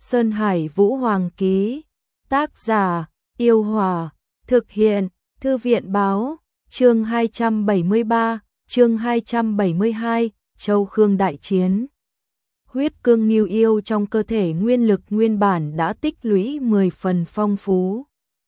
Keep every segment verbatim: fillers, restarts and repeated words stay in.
Sơn Hải Vũ Hoàng ký. Tác giả: Yêu Hòa. Thực hiện: Thư viện Báo. Chương hai trăm bảy mươi ba, chương hai trăm bảy mươi hai, Châu Khương đại chiến. Huyết cương Ngưu Yêu trong cơ thể nguyên lực nguyên bản đã tích lũy mười phần phong phú.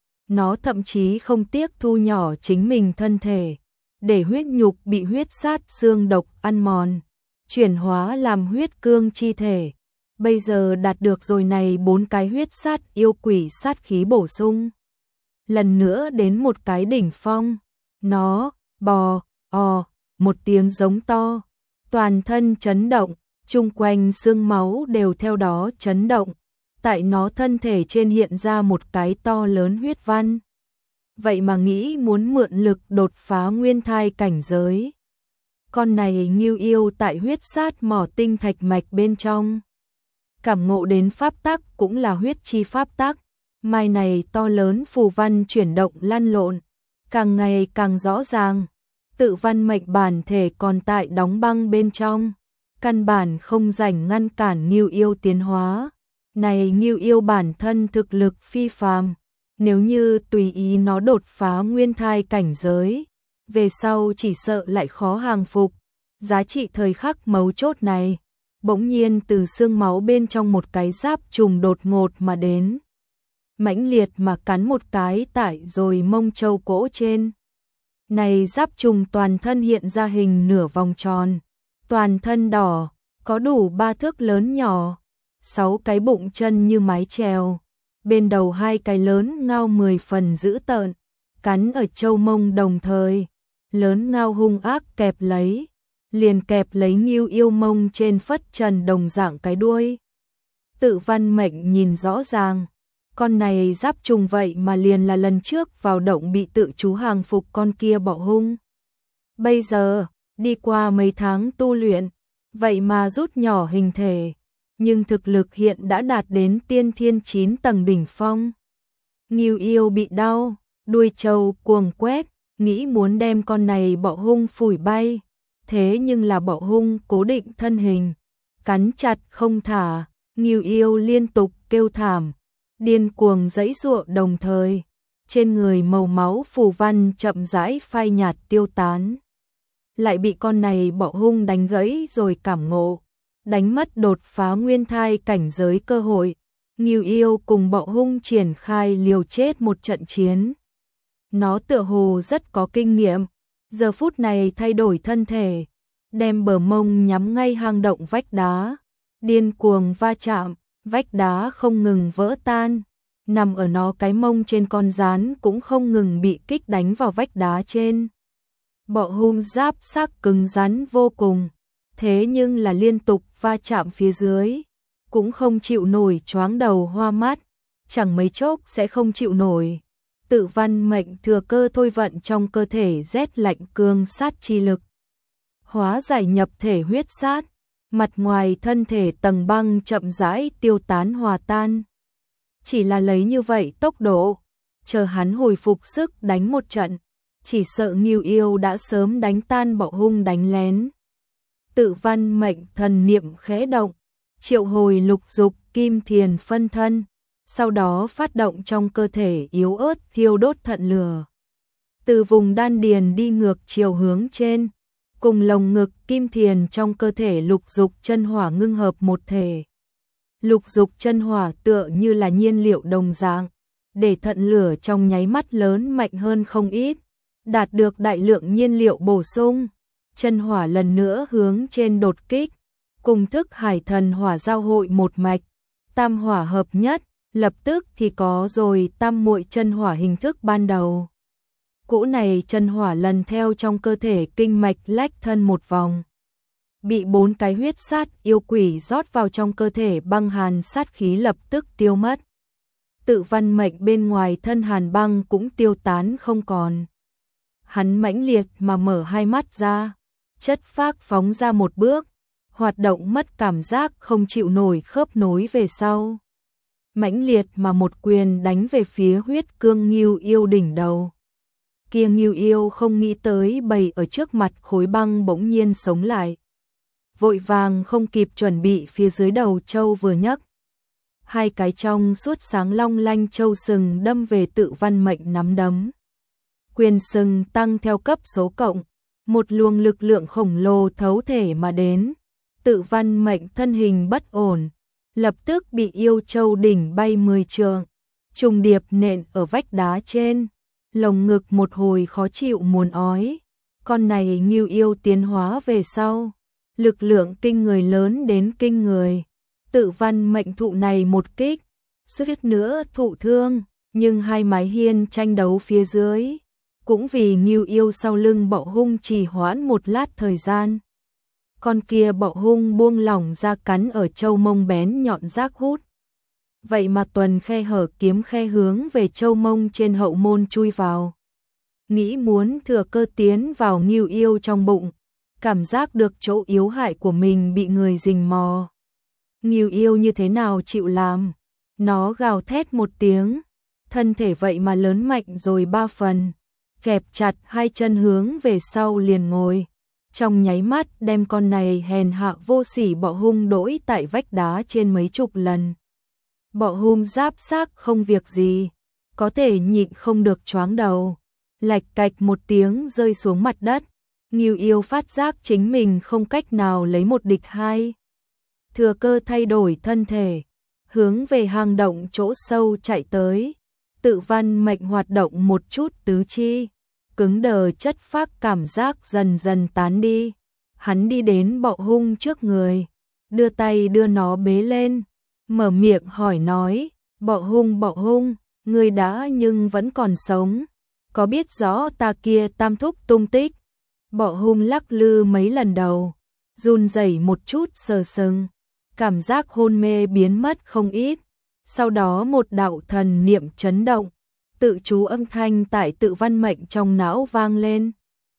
Nó thậm chí không tiếc thu nhỏ chính mình thân thể, để huyết nhục bị huyết sát xương độc ăn mòn, chuyển hóa làm huyết cương chi thể. Bây giờ đạt được rồi này bốn cái huyết sát yêu quỷ sát khí bổ sung. Lần nữa đến một cái đỉnh phong, nó bò ò một tiếng giống to, toàn thân chấn động, chung quanh xương máu đều theo đó chấn động, tại nó thân thể trên hiện ra một cái to lớn huyết văn. Vậy mà nghĩ muốn mượn lực đột phá nguyên thai cảnh giới. Con này Ngưu Yêu tại huyết sát mỏ tinh thạch mạch bên trong, cảm ngộ đến pháp tắc cũng là huyết chi pháp tắc. Mai này to lớn phù văn chuyển động lăn lộn, càng ngày càng rõ ràng. Tự văn mệnh bản thể còn tại đóng băng bên trong, căn bản không rảnh ngăn cản Ngưu Yêu tiến hóa. Này Ngưu Yêu bản thân thực lực phi phàm, nếu như tùy ý nó đột phá nguyên thai cảnh giới, về sau chỉ sợ lại khó hàng phục. Giá trị thời khắc mấu chốt này, bỗng nhiên từ xương máu bên trong một cái giáp trùng đột ngột mà đến, mãnh liệt mà cắn một cái tại rồi mông châu cổ trên. Này giáp trùng toàn thân hiện ra hình nửa vòng tròn, toàn thân đỏ, có đủ ba thước lớn nhỏ, sáu cái bụng chân như mái chèo, bên đầu hai cái lớn ngao mười phần dữ tợn, cắn ở châu mông đồng thời, lớn ngao hung ác kẹp lấy, liền kẹp lấy Ngưu Yêu mông trên phất trần đồng dạng cái đuôi. Tự văn mệnh nhìn rõ ràng, con này giáp trùng vậy mà liền là lần trước vào động bị tự chú hàng phục con kia bọ hung. Bây giờ, đi qua mấy tháng tu luyện, vậy mà rút nhỏ hình thể, nhưng thực lực hiện đã đạt đến tiên thiên chín tầng đỉnh phong. Ngưu Yêu bị đau, đuôi trâu cuồng quét, nghĩ muốn đem con này bọ hung phủi bay, thế nhưng là bọ hung cố định thân hình, cắn chặt không thả. Ngưu Yêu liên tục kêu thảm, điên cuồng giãy giụa, đồng thời trên người màu máu phù văn chậm rãi phai nhạt tiêu tán. Lại bị con này bọ hung đánh gãy rồi cảm ngộ, đánh mất đột phá nguyên thai cảnh giới cơ hội. Ngưu Yêu cùng bọ hung triển khai liều chết một trận chiến. Nó tựa hồ rất có kinh nghiệm, giờ phút này thay đổi thân thể, đem bờ mông nhắm ngay hang động vách đá, điên cuồng va chạm, vách đá không ngừng vỡ tan, nằm ở nó cái mông trên con rán cũng không ngừng bị kích đánh vào vách đá trên. Bọ hung giáp xác cứng rắn vô cùng, thế nhưng là liên tục va chạm phía dưới, cũng không chịu nổi, choáng đầu hoa mắt, chẳng mấy chốc sẽ không chịu nổi. Tự văn mệnh thừa cơ thôi vận trong cơ thể rét lạnh cương sát chi lực, hóa giải nhập thể huyết sát, mặt ngoài thân thể tầng băng chậm rãi tiêu tán hòa tan. Chỉ là lấy như vậy tốc độ, chờ hắn hồi phục sức đánh một trận, chỉ sợ Ngưu Yêu đã sớm đánh tan bọ hung đánh lén. Tự văn mệnh thần niệm khẽ động, triệu hồi lục dục kim thiền phân thân, sau đó phát động trong cơ thể yếu ớt thiêu đốt thận lửa. Từ vùng đan điền đi ngược chiều hướng trên, cùng lồng ngực kim thiền trong cơ thể lục dục chân hỏa ngưng hợp một thể. Lục dục chân hỏa tựa như là nhiên liệu đồng dạng, để thận lửa trong nháy mắt lớn mạnh hơn không ít, đạt được đại lượng nhiên liệu bổ sung. Chân hỏa lần nữa hướng trên đột kích, cùng thức hải thần hỏa giao hội một mạch, tam hỏa hợp nhất, lập tức thì có rồi tam muội chân hỏa hình thức ban đầu. Cỗ này chân hỏa lần theo trong cơ thể kinh mạch lách thân một vòng, bị bốn cái huyết sát yêu quỷ rót vào trong cơ thể, băng hàn sát khí lập tức tiêu mất. Tự văn mệnh bên ngoài thân hàn băng cũng tiêu tán không còn. Hắn mãnh liệt mà mở hai mắt ra, chất phác phóng ra một bước, hoạt động mất cảm giác không chịu nổi khớp nối về sau. Mãnh liệt mà một quyền đánh về phía huyết cương Ngưu Yêu đỉnh đầu. Kia Ngưu Yêu không nghĩ tới bầy ở trước mặt khối băng bỗng nhiên sống lại. Vội vàng không kịp chuẩn bị, phía dưới đầu châu vừa nhấc, hai cái trong suốt sáng long lanh châu sừng đâm về Tự Văn Mệnh nắm đấm. Quyền sừng tăng theo cấp số cộng, một luồng lực lượng khổng lồ thấu thể mà đến. Tự Văn Mệnh thân hình bất ổn, lập tức bị yêu châu đỉnh bay mười trượng, trùng điệp nện ở vách đá trên, lồng ngực một hồi khó chịu muốn ói. Con này Ngưu yêu tiến hóa về sau, lực lượng kinh người lớn đến kinh người. Tự Văn Mệnh thụ này một kích, suýt nữa thụ thương, nhưng hai mái hiên tranh đấu phía dưới, cũng vì Ngưu yêu sau lưng Bọ Hung trì hoãn một lát thời gian. Con kia Bọ Hung buông lỏng ra cắn ở châu mông bén nhọn rác hút. Vậy mà tuần khe hở kiếm khe hướng về châu mông trên hậu môn chui vào. Nghĩ muốn thừa cơ tiến vào Ngưu yêu trong bụng, cảm giác được chỗ yếu hại của mình bị người rình mò. Ngưu yêu như thế nào chịu làm, nó gào thét một tiếng, thân thể vậy mà lớn mạnh rồi ba phần, kẹp chặt hai chân hướng về sau liền ngồi. Trong nháy mắt đem con này hèn hạ vô sỉ Bọ Hung đỗi tại vách đá trên mấy chục lần. Bọ Hung giáp xác không việc gì, có thể nhịn không được choáng đầu, lạch cạch một tiếng rơi xuống mặt đất. Ngưu yêu phát giác chính mình không cách nào lấy một địch hai, thừa cơ thay đổi thân thể, hướng về hang động chỗ sâu chạy tới. Tự Văn Mệnh hoạt động một chút tứ chi, cứng đờ chất phác cảm giác dần dần tán đi. Hắn đi đến Bọ Hung trước người, đưa tay đưa nó bế lên, mở miệng hỏi nói, Bọ Hung Bọ Hung, ngươi đã nhưng vẫn còn sống, có biết rõ ta kia tam thúc tung tích? Bọ Hung lắc lư mấy lần đầu, run rẩy một chút sờ sừng, cảm giác hôn mê biến mất không ít. Sau đó một đạo thần niệm chấn động, tự chú âm thanh tại Tự Văn Mệnh trong não vang lên.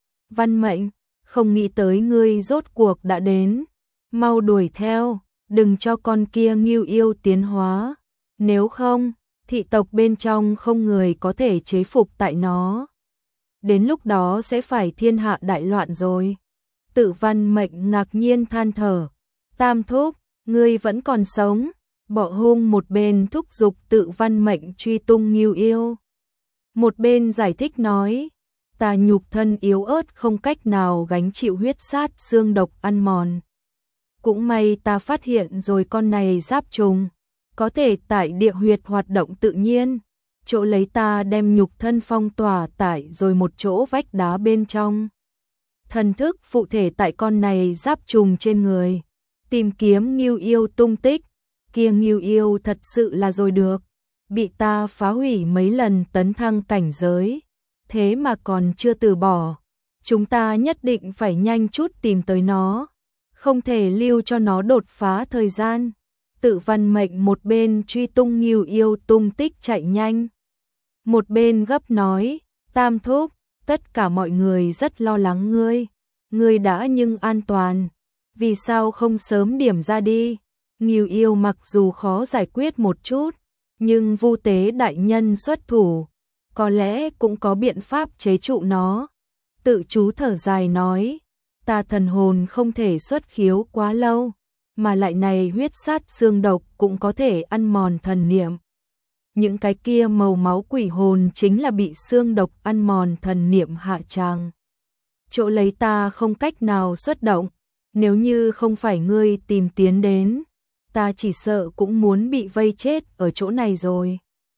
Văn Mệnh, không nghĩ tới ngươi rốt cuộc đã đến, mau đuổi theo, đừng cho con kia Ngưu yêu tiến hóa, nếu không, thị tộc bên trong không người có thể chế phục tại nó. Đến lúc đó sẽ phải thiên hạ đại loạn rồi. Tự Văn Mệnh ngạc nhiên than thở, tam thúc, ngươi vẫn còn sống. Bọ Hung một bên thúc giục Tự Văn Mệnh truy tung Ngưu yêu, một bên giải thích nói, ta nhục thân yếu ớt không cách nào gánh chịu huyết sát xương độc ăn mòn. Cũng may ta phát hiện rồi con này giáp trùng, có thể tại địa huyệt hoạt động tự nhiên, chỗ lấy ta đem nhục thân phong tỏa tại rồi một chỗ vách đá bên trong. Thần thức phụ thể tại con này giáp trùng trên người, tìm kiếm Ngưu yêu tung tích. Kia Ngưu yêu thật sự là rồi được, bị ta phá hủy mấy lần tấn thăng cảnh giới, thế mà còn chưa từ bỏ. Chúng ta nhất định phải nhanh chút tìm tới nó, không thể lưu cho nó đột phá thời gian. Tự Văn Mệnh một bên truy tung Ngưu yêu tung tích chạy nhanh, một bên gấp nói, tam thúc, tất cả mọi người rất lo lắng ngươi, ngươi đã nhưng an toàn, vì sao không sớm điểm ra đi? Ngưu yêu mặc dù khó giải quyết một chút, nhưng Vu Tế đại nhân xuất thủ, có lẽ cũng có biện pháp chế trụ nó. Tự chú thở dài nói, ta thần hồn không thể xuất khiếu quá lâu, mà lại này huyết sát xương độc cũng có thể ăn mòn thần niệm. Những cái kia màu máu quỷ hồn chính là bị xương độc ăn mòn thần niệm hạ tràng. Chỗ lấy ta không cách nào xuất động, nếu như không phải ngươi tìm tiến đến, ta chỉ sợ cũng muốn bị vây chết ở chỗ này rồi.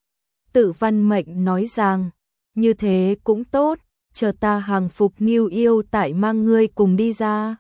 Tự Văn Mệnh nói rằng, như thế cũng tốt, chờ ta hàng phục Ngưu yêu tại mang ngươi cùng đi ra.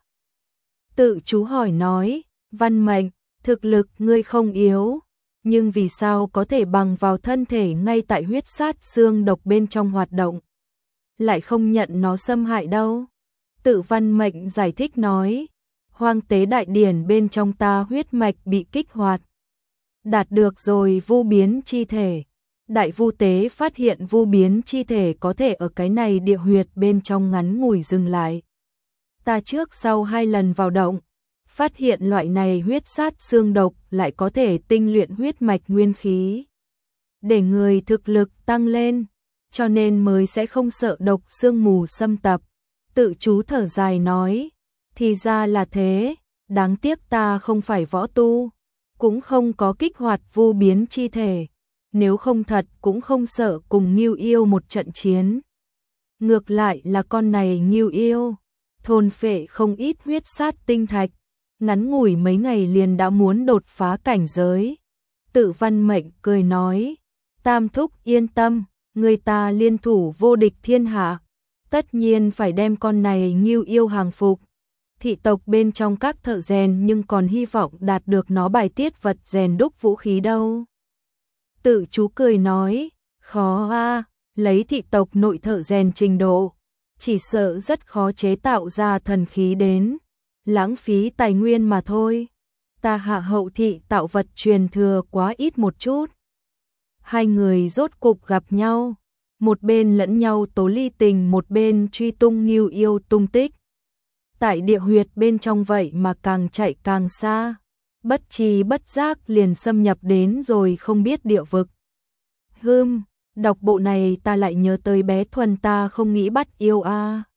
Tự chú hỏi nói, Văn Mệnh, thực lực ngươi không yếu, nhưng vì sao có thể bằng vào thân thể ngay tại huyết sát xương độc bên trong hoạt động, lại không nhận nó xâm hại đâu? Tự Văn Mệnh giải thích nói, Hoang tế đại điển bên trong ta huyết mạch bị kích hoạt, đạt được rồi vu biến chi thể. Đại vu tế phát hiện vu biến chi thể có thể ở cái này địa huyệt bên trong ngắn ngủi dừng lại. Ta trước sau hai lần vào động, phát hiện loại này huyết sát xương độc lại có thể tinh luyện huyết mạch nguyên khí, để người thực lực tăng lên, cho nên mới sẽ không sợ độc xương mù xâm tập. Tự chú thở dài nói, thì ra là thế, đáng tiếc ta không phải võ tu, cũng không có kích hoạt vô biến chi thể, nếu không thật cũng không sợ cùng Ngưu Yêu một trận chiến. Ngược lại là con này Ngưu Yêu, thôn phệ không ít huyết sát tinh thạch, ngắn ngủi mấy ngày liền đã muốn đột phá cảnh giới. Tự Văn Mệnh cười nói, Tam thúc yên tâm, người ta liên thủ vô địch thiên hạ, tất nhiên phải đem con này Ngưu Yêu hàng phục. Thị tộc bên trong các thợ rèn nhưng còn hy vọng đạt được nó bài tiết vật rèn đúc vũ khí đâu. Tự chú cười nói, khó a, lấy thị tộc nội thợ rèn trình độ, chỉ sợ rất khó chế tạo ra thần khí đến, lãng phí tài nguyên mà thôi. Ta Hạ hậu thị tạo vật truyền thừa quá ít một chút. Hai người rốt cục gặp nhau, một bên lẫn nhau tố ly tình, một bên truy tung Ngưu Yêu tung tích. Tại địa huyệt bên trong vậy mà càng chạy càng xa, bất tri bất giác liền xâm nhập đến rồi không biết địa vực. Hừm, đọc bộ này ta lại nhớ tới bé Thuần ta không nghĩ bắt yêu a.